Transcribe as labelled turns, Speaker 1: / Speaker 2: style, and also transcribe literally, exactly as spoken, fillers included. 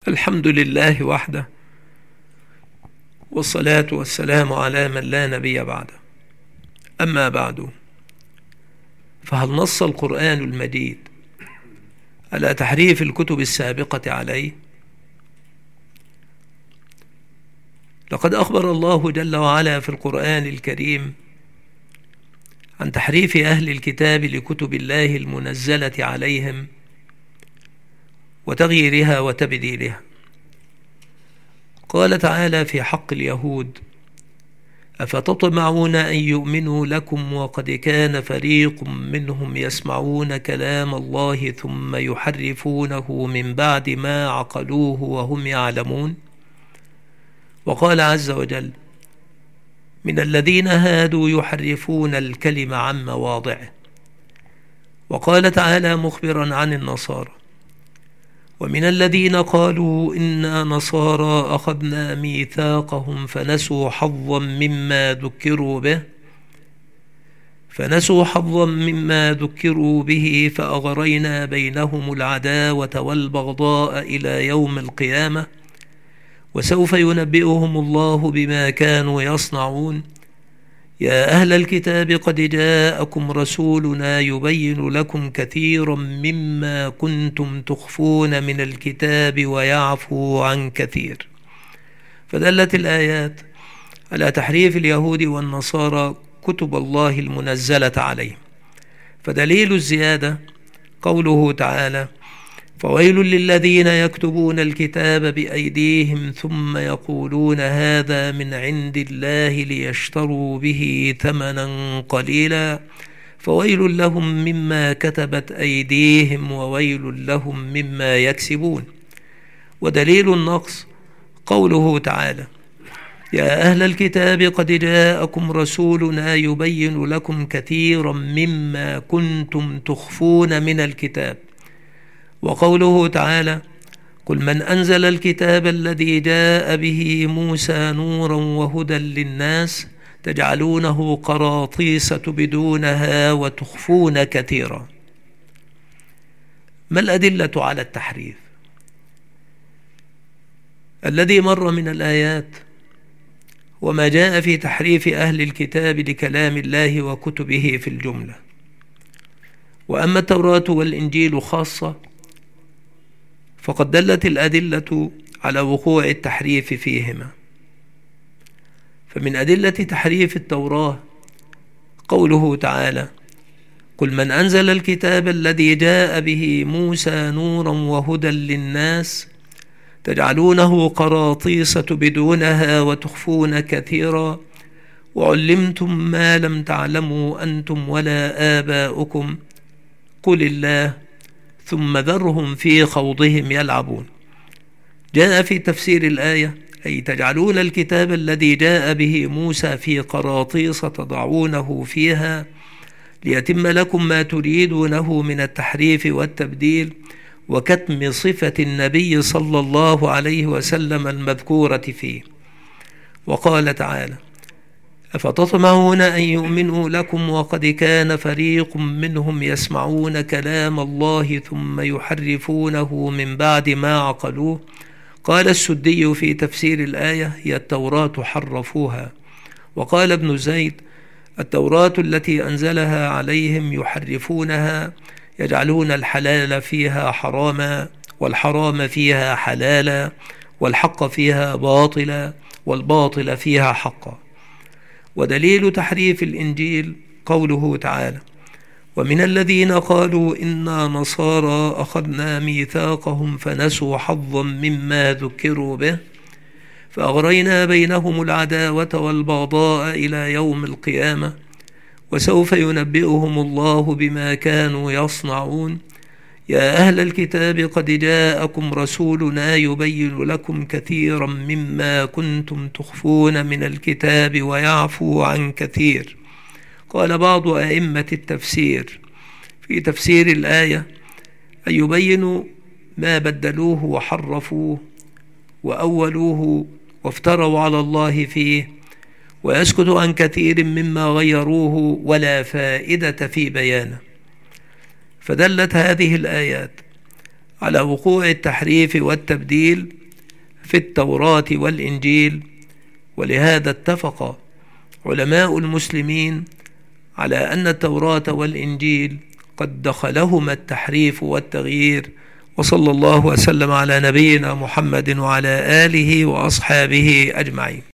Speaker 1: الحمد لله وحده، والصلاة والسلام على من لا نبي بعده. أما بعد، فهل نص القرآن المجيد على تحريف الكتب السابقة عليه؟ لقد أخبر الله جل وعلا في القرآن الكريم عن تحريف أهل الكتاب لكتب الله المنزلة عليهم وتغييرها وتبديلها. قال تعالى في حق اليهود: أفتطمعون أن يؤمنوا لكم وقد كان فريق منهم يسمعون كلام الله ثم يحرفونه من بعد ما عقلوه وهم يعلمون. وقال عز وجل: من الذين هادوا يحرفون الكلم عن مواضعه. وقال تعالى مخبرا عن النصارى: ومن الذين قالوا إنا نصارى أخذنا ميثاقهم فنسوا حظا مما ذكروا به فنسوا حظا مما ذكروا به فأغرينا بينهم العداوة والبغضاء إلى يوم القيامة وسوف ينبئهم الله بما كانوا يصنعون. يا أهل الكتاب قد جاءكم رسولنا يبين لكم كثيرا مما كنتم تخفون من الكتاب ويعفو عن كثير. فدلت الآيات على تحريف اليهود والنصارى كتب الله المنزلة عليهم. فدليل الزيادة قوله تعالى: فويل للذين يكتبون الكتاب بأيديهم ثم يقولون هذا من عند الله ليشتروا به ثمنا قليلا فويل لهم مما كتبت أيديهم وويل لهم مما يكسبون. ودليل النقص قوله تعالى: يا أهل الكتاب قد جاءكم رسولنا يبين لكم كثيرا مما كنتم تخفون من الكتاب. وقوله تعالى: قل من أنزل الكتاب الذي جاء به موسى نورا وهدى للناس تجعلونه قراطيس تبدونها وتخفون كثيرا. ما الأدلة على التحريف؟ الذي مر من الآيات وما جاء في تحريف أهل الكتاب لكلام الله وكتبه في الجملة. وأما التوراة والإنجيل خاصة فقد دلت الأدلة على وقوع التحريف فيهما. فمن أدلة تحريف التوراة قوله تعالى: قل من أنزل الكتاب الذي جاء به موسى نورا وهدى للناس تجعلونه قراطيس تبدونها وتخفون كثيرا وعلمتم ما لم تعلموا أنتم ولا آباؤكم قل الله ثم ذرهم في خوضهم يلعبون. جاء في تفسير الآية: أي تجعلون الكتاب الذي جاء به موسى في قراطيس تضعونه فيها ليتم لكم ما تريدونه من التحريف والتبديل وكتم صفة النبي صلى الله عليه وسلم المذكورة فيه. وقال تعالى: أفتطمعون أن يؤمنوا لكم وقد كان فريق منهم يسمعون كلام الله ثم يحرفونه من بعد ما عقلوه. قال السدي في تفسير الآية: هي التوراة حرفوها. وقال ابن زيد: التوراة التي أنزلها عليهم يحرفونها يجعلون الحلال فيها حراما والحرام فيها حلالا والحق فيها باطلا والباطل فيها حقا. ودليل تحريف الإنجيل قوله تعالى: ومن الذين قالوا إنا نصارى أخذنا ميثاقهم فنسوا حظا مما ذكروا به فأغرينا بينهم العداوة والبغضاء إلى يوم القيامة وسوف ينبئهم الله بما كانوا يصنعون. يا أهل الكتاب قد جاءكم رسولنا يبين لكم كثيرا مما كنتم تخفون من الكتاب ويعفو عن كثير. قال بعض أئمة التفسير في تفسير الآية: أن يبينوا ما بدلوه وحرفوه وأولوه وافتروا على الله فيه ويسكت عن كثير مما غيروه ولا فائدة في بيانه. فدلت هذه الآيات على وقوع التحريف والتبديل في التوراة والإنجيل، ولهذا اتفق علماء المسلمين على أن التوراة والإنجيل قد دخلهما التحريف والتغيير. وصلى الله وسلم على نبينا محمد وعلى آله وأصحابه أجمعين.